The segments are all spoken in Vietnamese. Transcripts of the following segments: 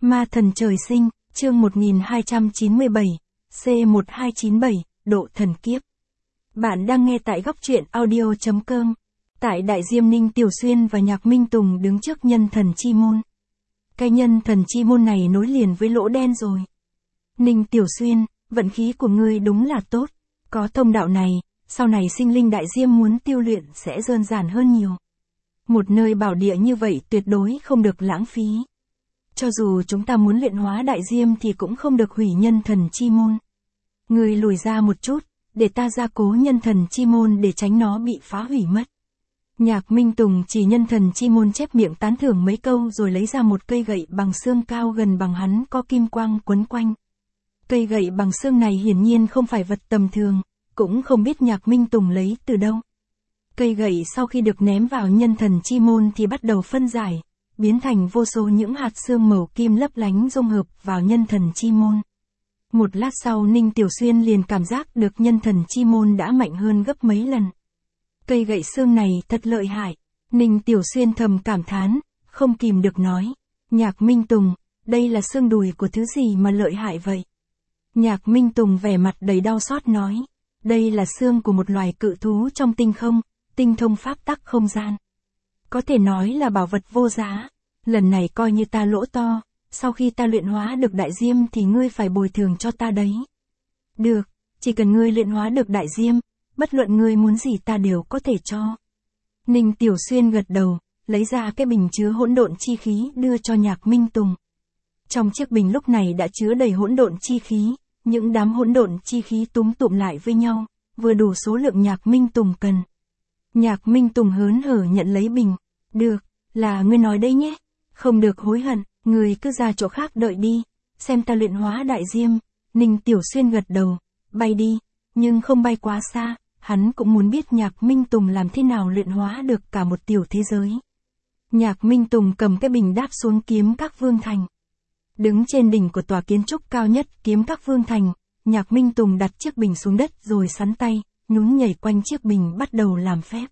Ma thần trời sinh, chương 1297, C1297, độ thần kiếp. Bạn đang nghe tại góc truyện audio.com. Tại Đại Diêm, Ninh Tiểu Xuyên và Nhạc Minh Tùng đứng trước nhân thần chi môn. Cái nhân thần chi môn này nối liền với lỗ đen rồi. Ninh Tiểu Xuyên, vận khí của ngươi đúng là tốt. Có thông đạo này, sau này sinh linh Đại Diêm muốn tiêu luyện sẽ đơn giản hơn nhiều. Một nơi bảo địa như vậy tuyệt đối không được lãng phí. Cho dù chúng ta muốn luyện hóa Đại Diêm thì cũng không được hủy nhân thần chi môn. Ngươi lùi ra một chút, để ta gia cố nhân thần chi môn để tránh nó bị phá hủy mất. Nhạc Minh Tùng chỉ nhân thần chi môn chép miệng tán thưởng mấy câu rồi lấy ra một cây gậy bằng xương cao gần bằng hắn có kim quang quấn quanh. Cây gậy bằng xương này hiển nhiên không phải vật tầm thường, cũng không biết Nhạc Minh Tùng lấy từ đâu. Cây gậy sau khi được ném vào nhân thần chi môn thì bắt đầu phân giải, biến thành vô số những hạt xương màu kim lấp lánh dung hợp vào nhân thần chi môn. Một lát sau Ninh Tiểu Xuyên liền cảm giác được nhân thần chi môn đã mạnh hơn gấp mấy lần. Cây gậy xương này thật lợi hại. Ninh Tiểu Xuyên thầm cảm thán, không kìm được nói. Nhạc Minh Tùng, đây là xương đùi của thứ gì mà lợi hại vậy? Nhạc Minh Tùng vẻ mặt đầy đau xót nói. Đây là xương của một loài cự thú trong tinh không, tinh thông pháp tắc không gian. Có thể nói là bảo vật vô giá. Lần này coi như ta lỗ to, sau khi ta luyện hóa được Đại Diêm thì ngươi phải bồi thường cho ta đấy. Được, chỉ cần ngươi luyện hóa được Đại Diêm, bất luận ngươi muốn gì ta đều có thể cho. Ninh Tiểu Xuyên gật đầu, lấy ra cái bình chứa hỗn độn chi khí đưa cho Nhạc Minh Tùng. Trong chiếc bình lúc này đã chứa đầy hỗn độn chi khí, những đám hỗn độn chi khí túm tụm lại với nhau, vừa đủ số lượng Nhạc Minh Tùng cần. Nhạc Minh Tùng hớn hở nhận lấy bình. Được, là ngươi nói đây nhé. Không được hối hận, ngươi cứ ra chỗ khác đợi đi, xem ta luyện hóa Đại Diêm. Ninh Tiểu Xuyên gật đầu, bay đi, nhưng không bay quá xa, hắn cũng muốn biết Nhạc Minh Tùng làm thế nào luyện hóa được cả một tiểu thế giới. Nhạc Minh Tùng cầm cái bình đáp xuống Kiếm Các Vương Thành. Đứng trên đỉnh của tòa kiến trúc cao nhất Kiếm Các Vương Thành, Nhạc Minh Tùng đặt chiếc bình xuống đất rồi sắn tay, nhún nhảy quanh chiếc bình bắt đầu làm phép.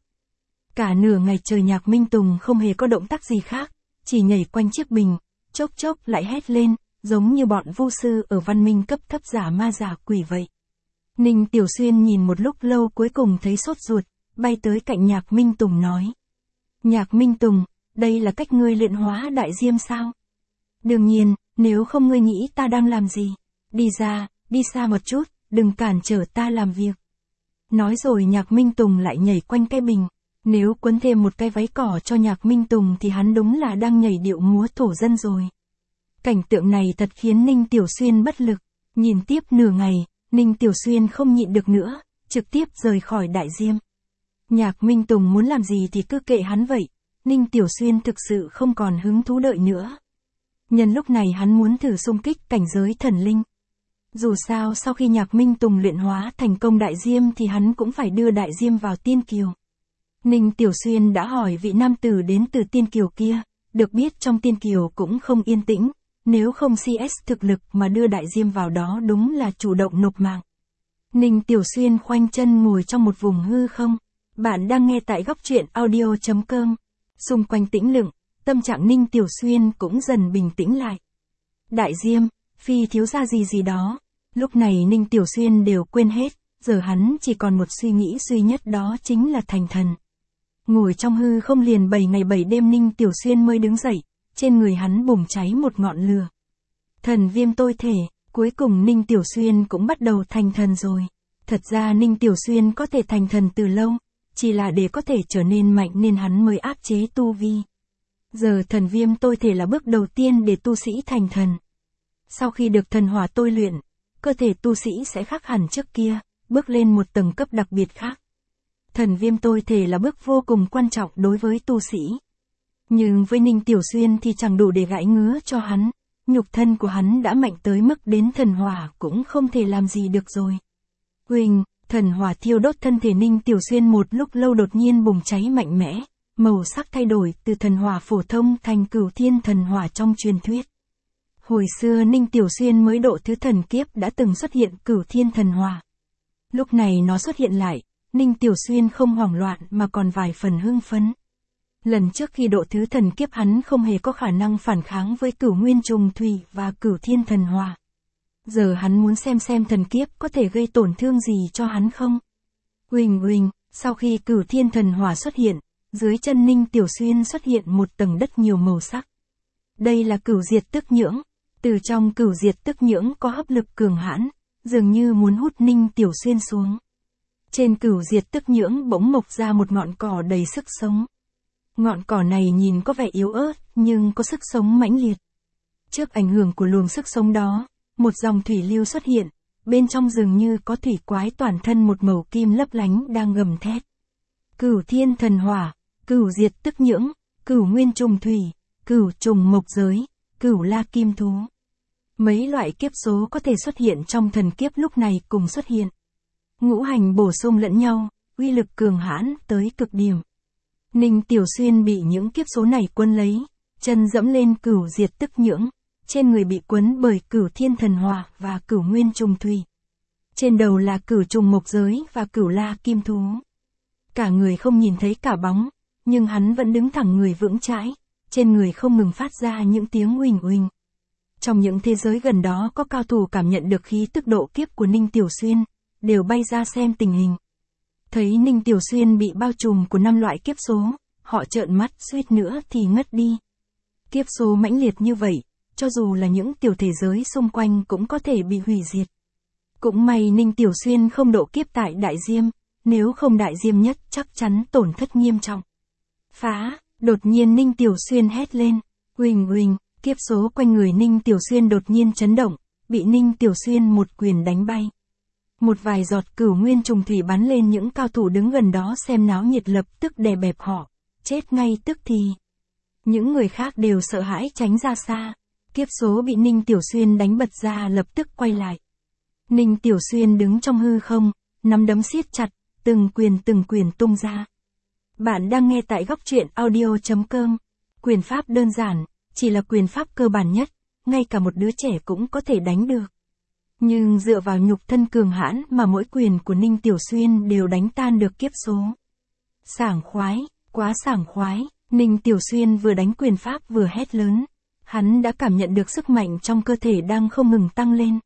Cả nửa ngày trời Nhạc Minh Tùng không hề có động tác gì khác, chỉ nhảy quanh chiếc bình, chốc chốc lại hét lên, giống như bọn vu sư ở văn minh cấp thấp giả ma giả quỷ vậy. Ninh Tiểu Xuyên nhìn một lúc lâu cuối cùng thấy sốt ruột, bay tới cạnh Nhạc Minh Tùng nói. Nhạc Minh Tùng, đây là cách ngươi luyện hóa Đại Diêm sao? Đương nhiên, nếu không ngươi nghĩ ta đang làm gì? Đi ra, đi xa một chút, đừng cản trở ta làm việc. Nói rồi Nhạc Minh Tùng lại nhảy quanh cái bình. Nếu quấn thêm một cái váy cỏ cho Nhạc Minh Tùng thì hắn đúng là đang nhảy điệu múa thổ dân rồi. Cảnh tượng này thật khiến Ninh Tiểu Xuyên bất lực. Nhìn tiếp nửa ngày, Ninh Tiểu Xuyên không nhịn được nữa, trực tiếp rời khỏi Đại Diêm. Nhạc Minh Tùng muốn làm gì thì cứ kệ hắn vậy. Ninh Tiểu Xuyên thực sự không còn hứng thú đợi nữa. Nhân lúc này hắn muốn thử xung kích cảnh giới thần linh. Dù sao sau khi Nhạc Minh Tùng luyện hóa thành công Đại Diêm thì hắn cũng phải đưa Đại Diêm vào Tiên Kiều. Ninh Tiểu Xuyên đã hỏi vị nam tử đến từ Tiên Kiều kia, được biết trong Tiên Kiều cũng không yên tĩnh, nếu không CS thực lực mà đưa Đại Diêm vào đó đúng là chủ động nộp mạng. Ninh Tiểu Xuyên khoanh chân ngồi trong một vùng hư không. Bạn đang nghe tại góc truyện audio.com. Xung quanh tĩnh lặng, tâm trạng Ninh Tiểu Xuyên cũng dần bình tĩnh lại. Đại Diêm, phi thiếu gia gì gì đó. Lúc này Ninh Tiểu Xuyên đều quên hết, giờ hắn chỉ còn một suy nghĩ duy nhất đó chính là thành thần. Ngồi trong hư không liền 7 ngày 7 đêm Ninh Tiểu Xuyên mới đứng dậy, trên người hắn bùng cháy một ngọn lửa. Thần viêm tôi thể, cuối cùng Ninh Tiểu Xuyên cũng bắt đầu thành thần rồi. Thật ra Ninh Tiểu Xuyên có thể thành thần từ lâu, chỉ là để có thể trở nên mạnh nên hắn mới áp chế tu vi. Giờ thần viêm tôi thể là bước đầu tiên để tu sĩ thành thần. Sau khi được thần hỏa tôi luyện, cơ thể tu sĩ sẽ khác hẳn trước kia, bước lên một tầng cấp đặc biệt khác. Thần viêm tôi thể là bước vô cùng quan trọng đối với tu sĩ. Nhưng với Ninh Tiểu Xuyên thì chẳng đủ để gãi ngứa cho hắn, nhục thân của hắn đã mạnh tới mức đến thần hỏa cũng không thể làm gì được rồi. Huỳnh, thần hỏa thiêu đốt thân thể Ninh Tiểu Xuyên một lúc lâu đột nhiên bùng cháy mạnh mẽ, màu sắc thay đổi từ thần hỏa phổ thông thành Cửu Thiên thần hỏa trong truyền thuyết. Hồi xưa Ninh Tiểu Xuyên mới độ thứ thần kiếp đã từng xuất hiện Cửu Thiên thần hỏa. Lúc này nó xuất hiện lại, Ninh Tiểu Xuyên không hoảng loạn mà còn vài phần hưng phấn. Lần trước khi độ thứ thần kiếp hắn không hề có khả năng phản kháng với Cửu Nguyên Trùng Thủy và Cửu Thiên Thần Hỏa. Giờ hắn muốn xem thần kiếp có thể gây tổn thương gì cho hắn không? Huỳnh huỳnh, sau khi Cửu Thiên Thần Hỏa xuất hiện, dưới chân Ninh Tiểu Xuyên xuất hiện một tầng đất nhiều màu sắc. Đây là Cửu Diệt Tức Nhưỡng. Từ trong Cửu Diệt Tức Nhưỡng có hấp lực cường hãn, dường như muốn hút Ninh Tiểu Xuyên xuống. Trên Cửu Diệt Tức Nhưỡng bỗng mọc ra một ngọn cỏ đầy sức sống. Ngọn cỏ này nhìn có vẻ yếu ớt, nhưng có sức sống mãnh liệt. Trước ảnh hưởng của luồng sức sống đó, một dòng thủy lưu xuất hiện, bên trong dường như có thủy quái toàn thân một màu kim lấp lánh đang gầm thét. Cửu Thiên Thần Hỏa, Cửu Diệt Tức Nhưỡng, Cửu Nguyên Trùng Thủy, Cửu Trùng Mộc Giới, Cửu La Kim Thú. Mấy loại kiếp số có thể xuất hiện trong thần kiếp lúc này cùng xuất hiện. Ngũ hành bổ sung lẫn nhau, uy lực cường hãn tới cực điểm. Ninh Tiểu Xuyên bị những kiếp số này quấn lấy, chân dẫm lên Cửu Diệt Tức Nhưỡng, trên người bị quấn bởi Cửu Thiên Thần Hỏa và Cửu Nguyên Trùng Thủy. Trên đầu là Cửu Trùng Mộc Giới và Cửu La Kim Thú. Cả người không nhìn thấy cả bóng, nhưng hắn vẫn đứng thẳng người vững chãi, trên người không ngừng phát ra những tiếng uỳnh uỳnh. Trong những thế giới gần đó có cao thủ cảm nhận được khí tức độ kiếp của Ninh Tiểu Xuyên, đều bay ra xem tình hình. Thấy Ninh Tiểu Xuyên bị bao trùm của 5 loại kiếp số, họ trợn mắt suýt nữa thì ngất đi. Kiếp số mãnh liệt như vậy, cho dù là những tiểu thể giới xung quanh cũng có thể bị hủy diệt. Cũng may Ninh Tiểu Xuyên không độ kiếp tại Đại Diêm, nếu không Đại Diêm nhất chắc chắn tổn thất nghiêm trọng. Phá, đột nhiên Ninh Tiểu Xuyên hét lên, huỳnh huỳnh, kiếp số quanh người Ninh Tiểu Xuyên đột nhiên chấn động, bị Ninh Tiểu Xuyên một quyền đánh bay. Một vài giọt Cửu Nguyên Trùng Thủy bắn lên những cao thủ đứng gần đó xem náo nhiệt, lập tức đè bẹp họ, chết ngay tức thì. Những người khác đều sợ hãi tránh ra xa, kiếp số bị Ninh Tiểu Xuyên đánh bật ra lập tức quay lại. Ninh Tiểu Xuyên đứng trong hư không, nắm đấm siết chặt, từng quyền tung ra. Bạn đang nghe tại góc truyện audio.com. Quyền pháp đơn giản, chỉ là quyền pháp cơ bản nhất, ngay cả một đứa trẻ cũng có thể đánh được. Nhưng dựa vào nhục thân cường hãn mà mỗi quyền của Ninh Tiểu Xuyên đều đánh tan được kiếp số. Sảng khoái, quá sảng khoái, Ninh Tiểu Xuyên vừa đánh quyền pháp vừa hét lớn. Hắn đã cảm nhận được sức mạnh trong cơ thể đang không ngừng tăng lên.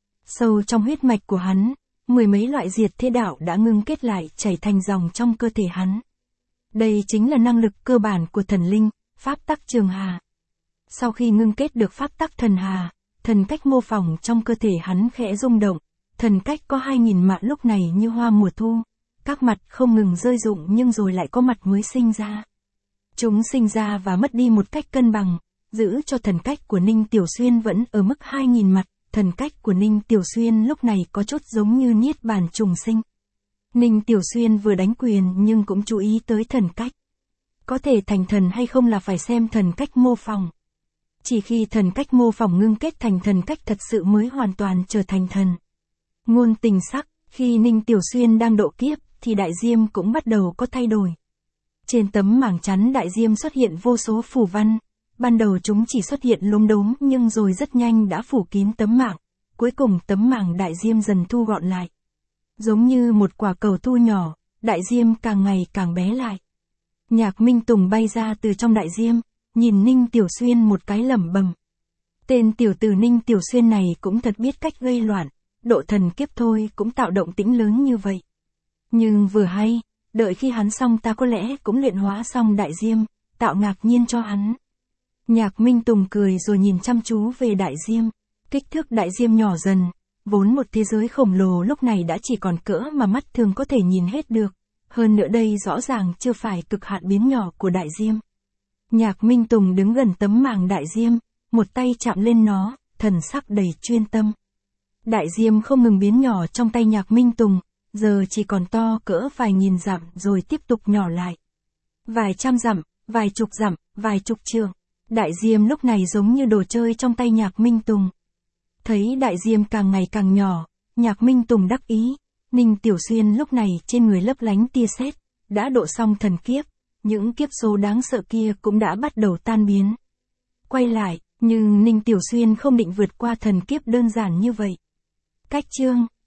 Sâu trong huyết mạch của hắn, mười mấy loại diệt thế đạo đã ngưng kết lại chảy thành dòng trong cơ thể hắn. Đây chính là năng lực cơ bản của thần linh, pháp tắc Trường Hà. Sau khi ngưng kết được pháp tắc thần hà, thần cách mô phỏng trong cơ thể hắn khẽ rung động, thần cách có 2000 mặt lúc này như hoa mùa thu, các mặt không ngừng rơi rụng nhưng rồi lại có mặt mới sinh ra. Chúng sinh ra và mất đi một cách cân bằng, giữ cho thần cách của Ninh Tiểu Xuyên vẫn ở mức 2000 mặt, thần cách của Ninh Tiểu Xuyên lúc này có chút giống như niết bàn trùng sinh. Ninh Tiểu Xuyên vừa đánh quyền nhưng cũng chú ý tới thần cách. Có thể thành thần hay không là phải xem thần cách mô phỏng. Chỉ khi thần cách mô phỏng ngưng kết thành thần cách thật sự mới hoàn toàn trở thành thần. Ngôn tình sắc, khi Ninh Tiểu Xuyên đang độ kiếp, thì Đại Diêm cũng bắt đầu có thay đổi. Trên tấm mảng chắn Đại Diêm xuất hiện vô số phù văn, ban đầu chúng chỉ xuất hiện lốm đốm nhưng rồi rất nhanh đã phủ kín tấm mảng, cuối cùng tấm mảng Đại Diêm dần thu gọn lại. Giống như một quả cầu thu nhỏ, Đại Diêm càng ngày càng bé lại. Nhạc Minh Tùng bay ra từ trong Đại Diêm, nhìn Ninh Tiểu Xuyên một cái lẩm bẩm. Tên tiểu tử Ninh Tiểu Xuyên này cũng thật biết cách gây loạn, độ thần kiếp thôi cũng tạo động tĩnh lớn như vậy. Nhưng vừa hay, đợi khi hắn xong ta có lẽ cũng luyện hóa xong Đại Diêm, tạo ngạc nhiên cho hắn. Nhạc Minh Tùng cười rồi nhìn chăm chú về Đại Diêm. Kích thước Đại Diêm nhỏ dần, vốn một thế giới khổng lồ lúc này đã chỉ còn cỡ mà mắt thường có thể nhìn hết được. Hơn nữa đây rõ ràng chưa phải cực hạn biến nhỏ của Đại Diêm. Nhạc Minh Tùng đứng gần tấm màng Đại Diêm, một tay chạm lên nó, thần sắc đầy chuyên tâm. Đại Diêm không ngừng biến nhỏ trong tay Nhạc Minh Tùng, giờ chỉ còn to cỡ vài nghìn dặm rồi tiếp tục nhỏ lại. Vài trăm dặm, vài chục dặm, vài chục trượng. Đại Diêm lúc này giống như đồ chơi trong tay Nhạc Minh Tùng. Thấy Đại Diêm càng ngày càng nhỏ, Nhạc Minh Tùng đắc ý. Ninh Tiểu Xuyên lúc này trên người lấp lánh tia sét, đã độ xong thần kiếp, những kiếp số đáng sợ kia cũng đã bắt đầu tan biến. Quay lại, nhưng Ninh Tiểu Xuyên không định vượt qua thần kiếp đơn giản như vậy. Cách chương